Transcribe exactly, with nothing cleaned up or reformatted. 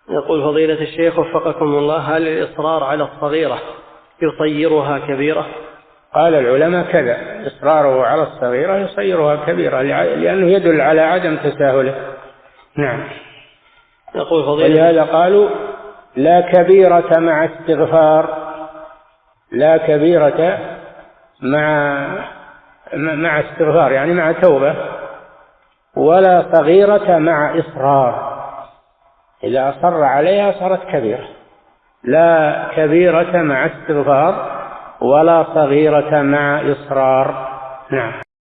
يقول فضيلة الشيخ وفقكم الله، هل الإصرار على الصغيرة يصيرها كبيرة؟ قال العلماء كذا، إصراره على الصغيرة يصيرها كبيرة لأنه يدل على عدم تساهله. نعم. يقول فضيلة ولهذا قالوا لا كبيرة مع استغفار، لا كبيرة مع مع استغفار يعني مع توبة، ولا صغيرة مع إصرار، إذا أصر عليها صارت كبيرة. لا كبيرة مع استغفار ولا صغيرة مع إصرار. نعم.